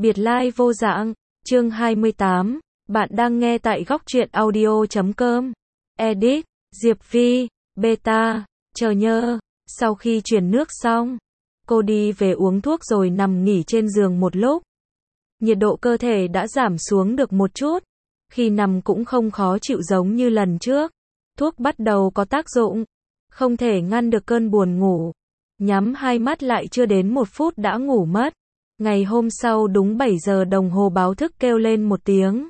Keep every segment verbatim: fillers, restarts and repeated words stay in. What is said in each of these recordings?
Biệt lai vô dạng, chương hai mươi tám, bạn đang nghe tại góc truyện audio chấm com. Edit, Diệp Vi, Beta, chờ nhơ. Sau khi chuyển nước xong, cô đi về uống thuốc rồi nằm nghỉ trên giường một lúc. Nhiệt độ cơ thể đã giảm xuống được một chút, khi nằm cũng không khó chịu giống như lần trước. Thuốc bắt đầu có tác dụng, không thể ngăn được cơn buồn ngủ. Nhắm hai mắt lại chưa đến một phút đã ngủ mất. Ngày hôm sau đúng bảy giờ đồng hồ báo thức kêu lên một tiếng.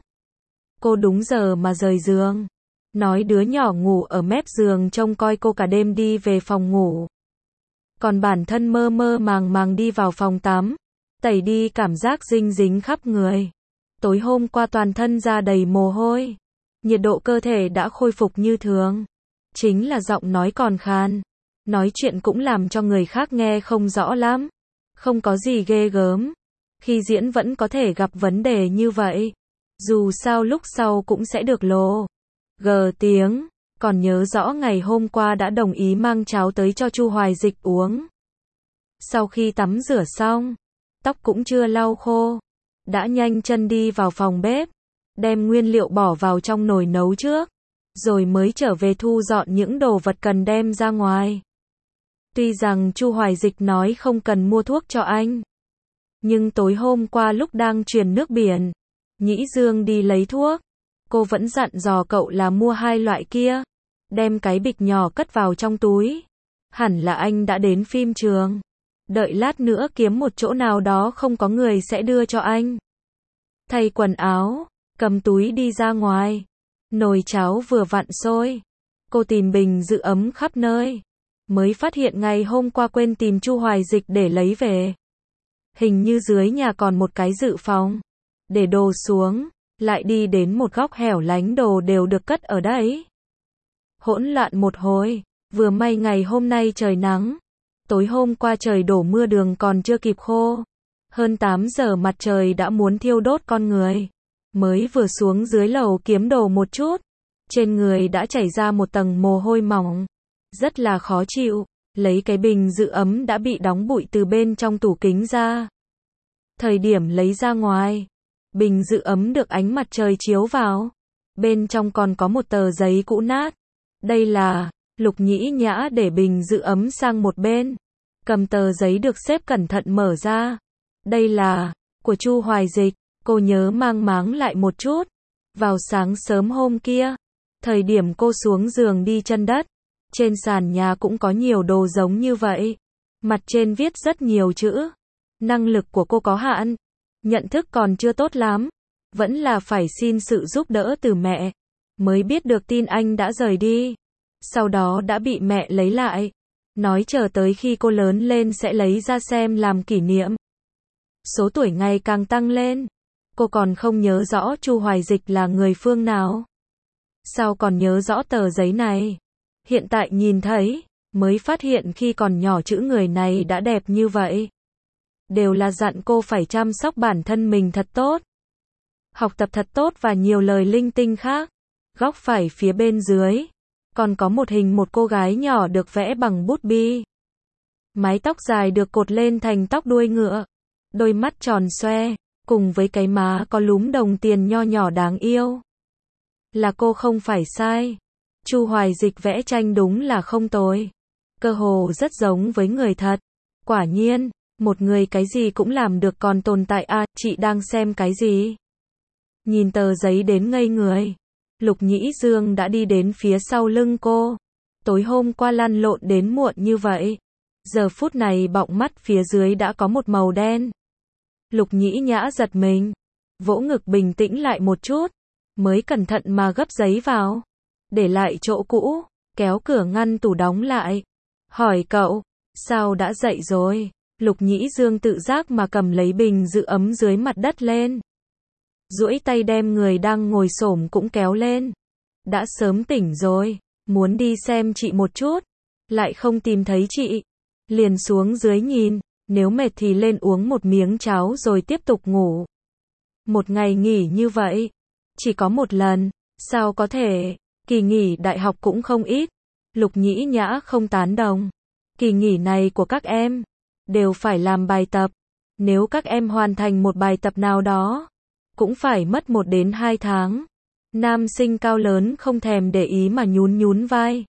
Cô đúng giờ mà rời giường. Nói đứa nhỏ ngủ ở mép giường trông coi cô cả đêm đi về phòng ngủ. Còn bản thân mơ mơ màng màng đi vào phòng tắm. Tẩy đi cảm giác dinh dính khắp người. Tối hôm qua toàn thân da đầy mồ hôi. Nhiệt độ cơ thể đã khôi phục như thường. Chính là giọng nói còn khàn. Nói chuyện cũng làm cho người khác nghe không rõ lắm. Không có gì ghê gớm. Khi diễn vẫn có thể gặp vấn đề như vậy. Dù sao lúc sau cũng sẽ được lồ gờ tiếng. Còn nhớ rõ ngày hôm qua đã đồng ý mang cháo tới cho Chu Hoài Dịch uống. Sau khi tắm rửa xong, tóc cũng chưa lau khô, đã nhanh chân đi vào phòng bếp, đem nguyên liệu bỏ vào trong nồi nấu trước, rồi mới trở về thu dọn những đồ vật cần đem ra ngoài. Tuy rằng Chu Hoài Dịch nói không cần mua thuốc cho anh, nhưng tối hôm qua lúc đang truyền nước biển, Nhĩ Dương đi lấy thuốc, cô vẫn dặn dò cậu là mua hai loại kia, đem cái bịch nhỏ cất vào trong túi. Hẳn là anh đã đến phim trường, đợi lát nữa kiếm một chỗ nào đó không có người sẽ đưa cho anh. Thay quần áo, cầm túi đi ra ngoài, nồi cháo vừa vặn sôi, cô tìm bình giữ ấm khắp nơi, mới phát hiện ngày hôm qua quên tìm Chu Hoài Dịch để lấy về. Hình như dưới nhà còn một cái dự phòng, để đồ xuống, lại đi đến một góc hẻo lánh đồ đều được cất ở đấy. Hỗn loạn một hồi, vừa may ngày hôm nay trời nắng, tối hôm qua trời đổ mưa đường còn chưa kịp khô. Hơn tám giờ mặt trời đã muốn thiêu đốt con người. Mới vừa xuống dưới lầu kiếm đồ một chút, trên người đã chảy ra một tầng mồ hôi mỏng, rất là khó chịu. Lấy cái bình giữ ấm đã bị đóng bụi từ bên trong tủ kính ra. Thời điểm lấy ra ngoài, bình giữ ấm được ánh mặt trời chiếu vào, bên trong còn có một tờ giấy cũ nát. Đây là, Lục Nhĩ Nhã để bình giữ ấm sang một bên, cầm tờ giấy được xếp cẩn thận mở ra. Đây là, của Chu Hoài Dịch. Cô nhớ mang máng lại một chút. Vào sáng sớm hôm kia, thời điểm cô xuống giường đi chân đất, trên sàn nhà cũng có nhiều đồ giống như vậy. Mặt trên viết rất nhiều chữ. Năng lực của cô có hạn, nhận thức còn chưa tốt lắm, vẫn là phải xin sự giúp đỡ từ mẹ, mới biết được tin anh đã rời đi. Sau đó đã bị mẹ lấy lại, nói chờ tới khi cô lớn lên sẽ lấy ra xem làm kỷ niệm. Số tuổi ngày càng tăng lên, cô còn không nhớ rõ Chu Hoài Dịch là người phương nào. Sao còn nhớ rõ tờ giấy này? Hiện tại nhìn thấy, mới phát hiện khi còn nhỏ chữ người này đã đẹp như vậy. Đều là dặn cô phải chăm sóc bản thân mình thật tốt, học tập thật tốt và nhiều lời linh tinh khác. Góc phải phía bên dưới, còn có một hình một cô gái nhỏ được vẽ bằng bút bi. Mái tóc dài được cột lên thành tóc đuôi ngựa, đôi mắt tròn xoe, cùng với cái má có lúm đồng tiền nho nhỏ đáng yêu. Là cô không phải sai. Chu Hoài Dịch vẽ tranh đúng là không tồi. Cơ hồ rất giống với người thật. Quả nhiên, một người cái gì cũng làm được còn tồn tại à, chị đang xem cái gì? Nhìn tờ giấy đến ngây người. Lục Nhĩ Dương đã đi đến phía sau lưng cô. Tối hôm qua lăn lộn đến muộn như vậy. Giờ phút này bọng mắt phía dưới đã có một màu đen. Lục Nhĩ Nhã giật mình, vỗ ngực bình tĩnh lại một chút, mới cẩn thận mà gấp giấy vào, để lại chỗ cũ, kéo cửa ngăn tủ đóng lại. Hỏi cậu, sao đã dậy rồi? Lục Nhĩ Dương tự giác mà cầm lấy bình giữ ấm dưới mặt đất lên. Duỗi tay đem người đang ngồi xổm cũng kéo lên. Đã sớm tỉnh rồi, muốn đi xem chị một chút, lại không tìm thấy chị. Liền xuống dưới nhìn, nếu mệt thì lên uống một miếng cháo rồi tiếp tục ngủ. Một ngày nghỉ như vậy, chỉ có một lần, sao có thể, kỳ nghỉ đại học cũng không ít. Lục Nhĩ Nhã không tán đồng. Kỳ nghỉ này của các em, đều phải làm bài tập. Nếu các em hoàn thành một bài tập nào đó, cũng phải mất một đến hai tháng. Nam sinh cao lớn không thèm để ý mà nhún nhún vai.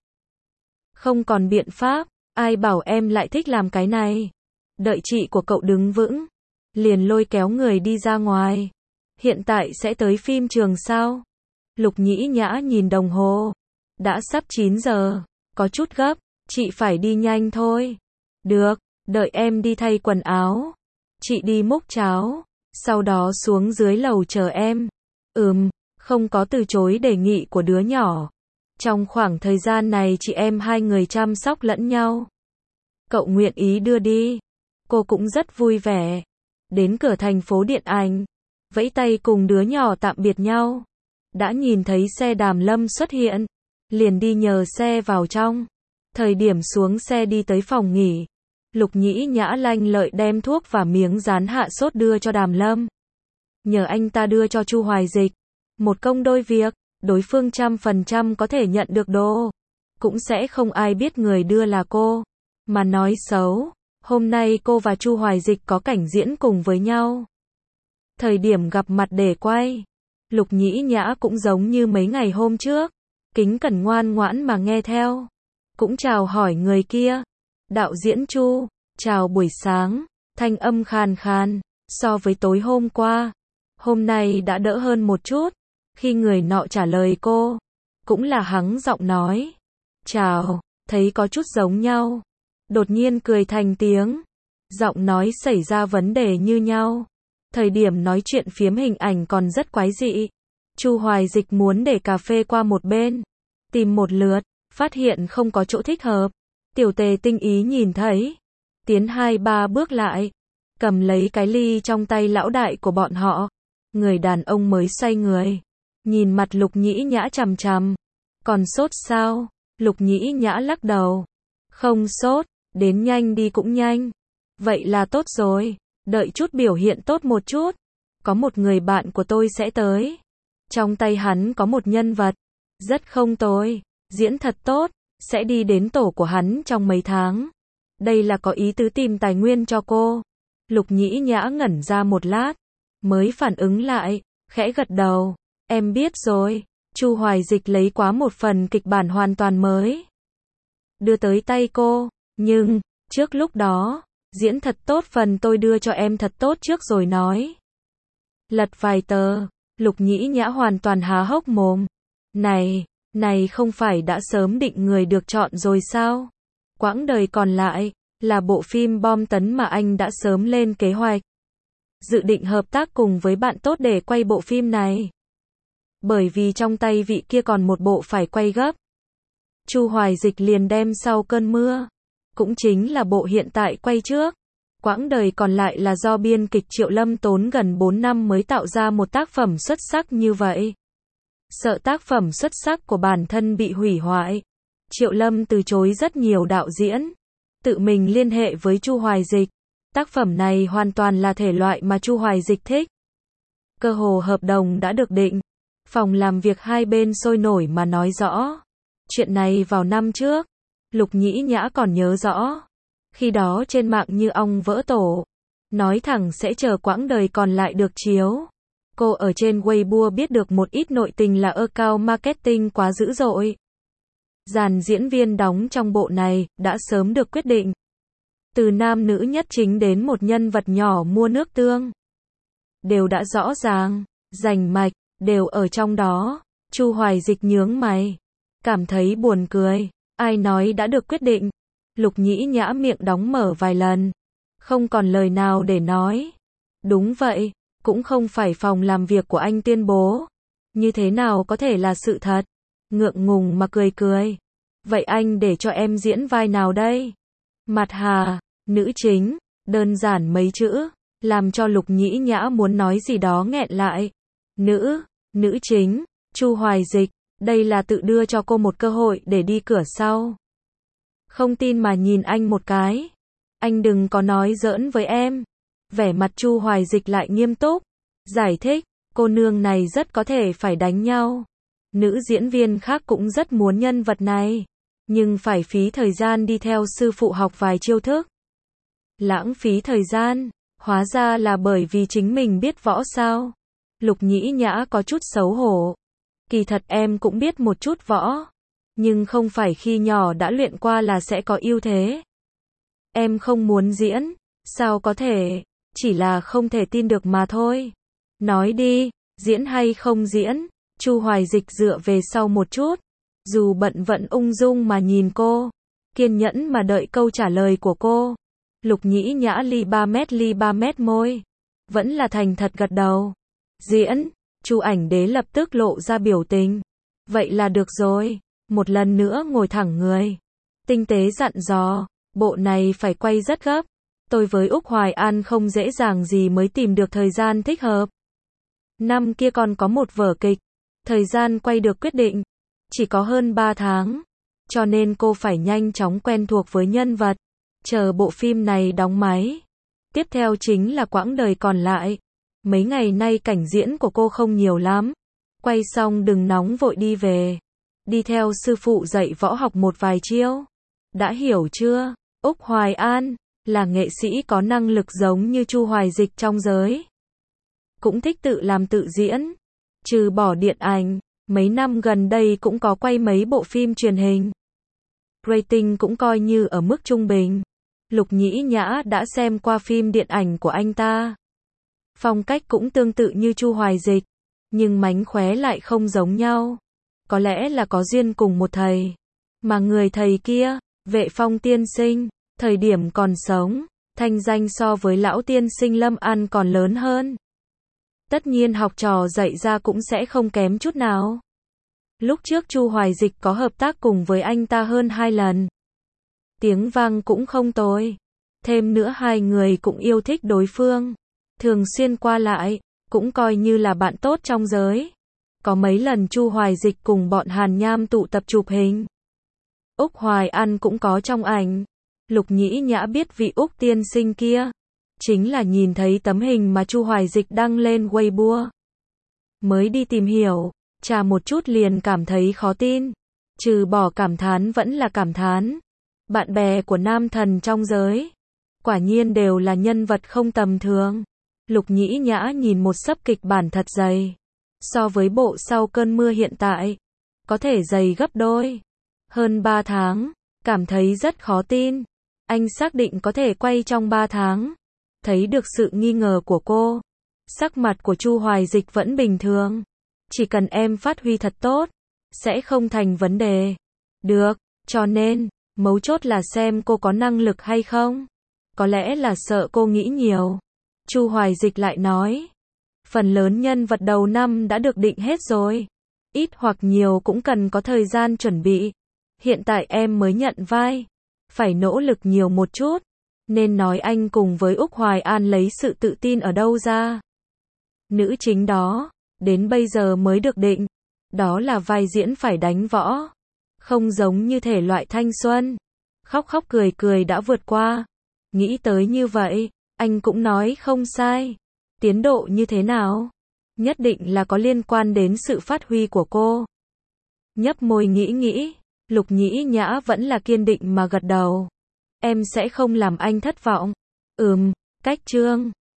Không còn biện pháp, ai bảo em lại thích làm cái này. Đợi chị của cậu đứng vững, liền lôi kéo người đi ra ngoài. Hiện tại sẽ tới phim trường sao? Lục Nhĩ Nhã nhìn đồng hồ. Đã sắp chín giờ, có chút gấp, chị phải đi nhanh thôi. Được, đợi em đi thay quần áo. Chị đi múc cháo, sau đó xuống dưới lầu chờ em. Ừm, không có từ chối đề nghị của đứa nhỏ. Trong khoảng thời gian này chị em hai người chăm sóc lẫn nhau. Cậu nguyện ý đưa đi. Cô cũng rất vui vẻ. Đến cửa thành phố điện ảnh, vẫy tay cùng đứa nhỏ tạm biệt nhau. Đã nhìn thấy xe Đàm Lâm xuất hiện, liền đi nhờ xe vào trong. Thời điểm xuống xe đi tới phòng nghỉ, Lục Nhĩ Nhã lanh lợi đem thuốc và miếng dán hạ sốt đưa cho Đàm Lâm. Nhờ anh ta đưa cho Chu Hoài Dịch. Một công đôi việc, đối phương trăm phần trăm có thể nhận được đồ. Cũng sẽ không ai biết người đưa là cô. Mà nói xấu, hôm nay cô và Chu Hoài Dịch có cảnh diễn cùng với nhau. Thời điểm gặp mặt để quay, Lục Nhĩ Nhã cũng giống như mấy ngày hôm trước. Kính cẩn ngoan ngoãn mà nghe theo. Cũng chào hỏi người kia. Đạo diễn Chu, chào buổi sáng. Thanh âm khàn khàn, so với tối hôm qua. Hôm nay đã đỡ hơn một chút. Khi người nọ trả lời cô, cũng là hắng giọng nói. Chào, thấy có chút giống nhau. Đột nhiên cười thành tiếng. Giọng nói xảy ra vấn đề như nhau. Thời điểm nói chuyện phiếm hình ảnh còn rất quái dị. Chu Hoài Dịch muốn để cà phê qua một bên. Tìm một lượt, phát hiện không có chỗ thích hợp. Tiểu Tề tinh ý nhìn thấy. Tiến hai ba bước lại. Cầm lấy cái ly trong tay lão đại của bọn họ. Người đàn ông mới xoay người. Nhìn mặt Lục Nhĩ Nhã chằm chằm. Còn sốt sao? Lục Nhĩ Nhã lắc đầu. Không sốt, đến nhanh đi cũng nhanh. Vậy là tốt rồi. Đợi chút biểu hiện tốt một chút. Có một người bạn của tôi sẽ tới. Trong tay hắn có một nhân vật. Rất không tồi. Diễn thật tốt. Sẽ đi đến tổ của hắn trong mấy tháng. Đây là có ý tứ tìm tài nguyên cho cô. Lục Nhĩ Nhã ngẩn ra một lát. Mới phản ứng lại. Khẽ gật đầu. Em biết rồi. Chu Hoài Dịch lấy quá một phần kịch bản hoàn toàn mới. Đưa tới tay cô. Nhưng, trước lúc đó, diễn thật tốt phần tôi đưa cho em thật tốt trước rồi nói. Lật vài tờ, Lục Nhĩ Nhã hoàn toàn há hốc mồm. Này, này không phải đã sớm định người được chọn rồi sao? Quãng đời còn lại, là bộ phim bom tấn mà anh đã sớm lên kế hoạch. Dự định hợp tác cùng với bạn tốt để quay bộ phim này. Bởi vì trong tay vị kia còn một bộ phải quay gấp. Chu Hoài Dịch liền đem sau cơn mưa. Cũng chính là bộ hiện tại quay trước. Quãng đời còn lại là do biên kịch Triệu Lâm tốn gần bốn năm mới tạo ra một tác phẩm xuất sắc như vậy. Sợ tác phẩm xuất sắc của bản thân bị hủy hoại. Triệu Lâm từ chối rất nhiều đạo diễn. Tự mình liên hệ với Chu Hoài Dịch. Tác phẩm này hoàn toàn là thể loại mà Chu Hoài Dịch thích. Cơ hồ hợp đồng đã được định. Phòng làm việc hai bên sôi nổi mà nói rõ. Chuyện này vào năm trước. Lục Nhĩ Nhã còn nhớ rõ. Khi đó trên mạng như ong vỡ tổ. Nói thẳng sẽ chờ quãng đời còn lại được chiếu. Cô ở trên Weibo biết được một ít nội tình là account marketing quá dữ dội. Dàn diễn viên đóng trong bộ này đã sớm được quyết định. Từ nam nữ nhất chính đến một nhân vật nhỏ mua nước tương. Đều đã rõ ràng, rành mạch, đều ở trong đó. Chu Hoài Dịch nhướng mày. Cảm thấy buồn cười. Ai nói đã được quyết định. Lục Nhĩ Nhã miệng đóng mở vài lần. Không còn lời nào để nói. Đúng vậy, cũng không phải phòng làm việc của anh tuyên bố. Như thế nào có thể là sự thật? Ngượng ngùng mà cười cười. Vậy anh để cho em diễn vai nào đây? Mặt Hà, nữ chính, đơn giản mấy chữ, làm cho Lục Nhĩ Nhã muốn nói gì đó nghẹn lại. Nữ, nữ chính, Chu Hoài Dịch, đây là tự đưa cho cô một cơ hội để đi cửa sau. Không tin mà nhìn anh một cái. Anh đừng có nói giỡn với em. Vẻ mặt Chu Hoài Dịch lại nghiêm túc. Giải thích, cô nương này rất có thể phải đánh nhau. Nữ diễn viên khác cũng rất muốn nhân vật này. Nhưng phải phí thời gian đi theo sư phụ học vài chiêu thức. Lãng phí thời gian. Hóa ra là bởi vì chính mình biết võ sao? Lục Nhĩ Nhã có chút xấu hổ. Kỳ thật em cũng biết một chút võ. Nhưng không phải khi nhỏ đã luyện qua là sẽ có ưu thế. Em không muốn diễn. Sao có thể? Chỉ là không thể tin được mà thôi. Nói đi, diễn hay không diễn? Chu Hoài Dịch dựa về sau một chút. Dù bận vẫn ung dung mà nhìn cô. Kiên nhẫn mà đợi câu trả lời của cô. Lục Nhĩ Nhã ly ba mét ly ba mét môi. Vẫn là thành thật gật đầu. Diễn, Chu Ảnh Đế lập tức lộ ra biểu tình. Vậy là được rồi. Một lần nữa ngồi thẳng người. Tinh tế dặn dò. Bộ này phải quay rất gấp. Tôi với Úc Hoài An không dễ dàng gì mới tìm được thời gian thích hợp. Năm kia còn có một vở kịch. Thời gian quay được quyết định. Chỉ có hơn ba tháng. Cho nên cô phải nhanh chóng quen thuộc với nhân vật. Chờ bộ phim này đóng máy. Tiếp theo chính là quãng đời còn lại. Mấy ngày nay cảnh diễn của cô không nhiều lắm. Quay xong đừng nóng vội đi về. Đi theo sư phụ dạy võ học một vài chiêu. Đã hiểu chưa? Úc Hoài An là nghệ sĩ có năng lực giống như Chu Hoài Dịch trong giới. Cũng thích tự làm tự diễn. Trừ bỏ điện ảnh, mấy năm gần đây cũng có quay mấy bộ phim truyền hình. Rating cũng coi như ở mức trung bình. Lục Nhĩ Nhã đã xem qua phim điện ảnh của anh ta. Phong cách cũng tương tự như Chu Hoài Dịch, nhưng mánh khóe lại không giống nhau. Có lẽ là có duyên cùng một thầy. Mà người thầy kia, Vệ Phong tiên sinh, thời điểm còn sống, thanh danh so với lão tiên sinh Lâm An còn lớn hơn. Tất nhiên học trò dạy ra cũng sẽ không kém chút nào. Lúc trước Chu Hoài Dịch có hợp tác cùng với anh ta hơn hai lần. Tiếng vang cũng không tồi. Thêm nữa hai người cũng yêu thích đối phương. Thường xuyên qua lại, cũng coi như là bạn tốt trong giới. Có mấy lần Chu Hoài Dịch cùng bọn Hàn Nham tụ tập chụp hình. Úc Hoài An cũng có trong ảnh. Lục Nhĩ Nhã biết vị Úc tiên sinh kia. Chính là nhìn thấy tấm hình mà Chu Hoài Dịch đăng lên Weibo. Mới đi tìm hiểu, tra một chút liền cảm thấy khó tin. Trừ bỏ cảm thán vẫn là cảm thán. Bạn bè của nam thần trong giới. Quả nhiên đều là nhân vật không tầm thường. Lục Nhĩ Nhã nhìn một sấp kịch bản thật dày. So với bộ Sau Cơn Mưa hiện tại, có thể dày gấp đôi. Hơn ba tháng, cảm thấy rất khó tin. Anh xác định có thể quay trong ba tháng. Thấy được sự nghi ngờ của cô. Sắc mặt của Chu Hoài Dịch vẫn bình thường. Chỉ cần em phát huy thật tốt, sẽ không thành vấn đề. Được, cho nên, mấu chốt là xem cô có năng lực hay không. Có lẽ là sợ cô nghĩ nhiều. Chu Hoài Dịch lại nói. Phần lớn nhân vật đầu năm đã được định hết rồi. Ít hoặc nhiều cũng cần có thời gian chuẩn bị. Hiện tại em mới nhận vai. Phải nỗ lực nhiều một chút. Nên nói anh cùng với Úc Hoài An lấy sự tự tin ở đâu ra. Nữ chính đó, đến bây giờ mới được định. Đó là vai diễn phải đánh võ. Không giống như thể loại thanh xuân. Khóc khóc cười cười đã vượt qua. Nghĩ tới như vậy, anh cũng nói không sai. Tiến độ như thế nào? Nhất định là có liên quan đến sự phát huy của cô. Nhấp môi nghĩ nghĩ, Lục Nhĩ Nhã vẫn là kiên định mà gật đầu. Em sẽ không làm anh thất vọng. Ừm, cách chương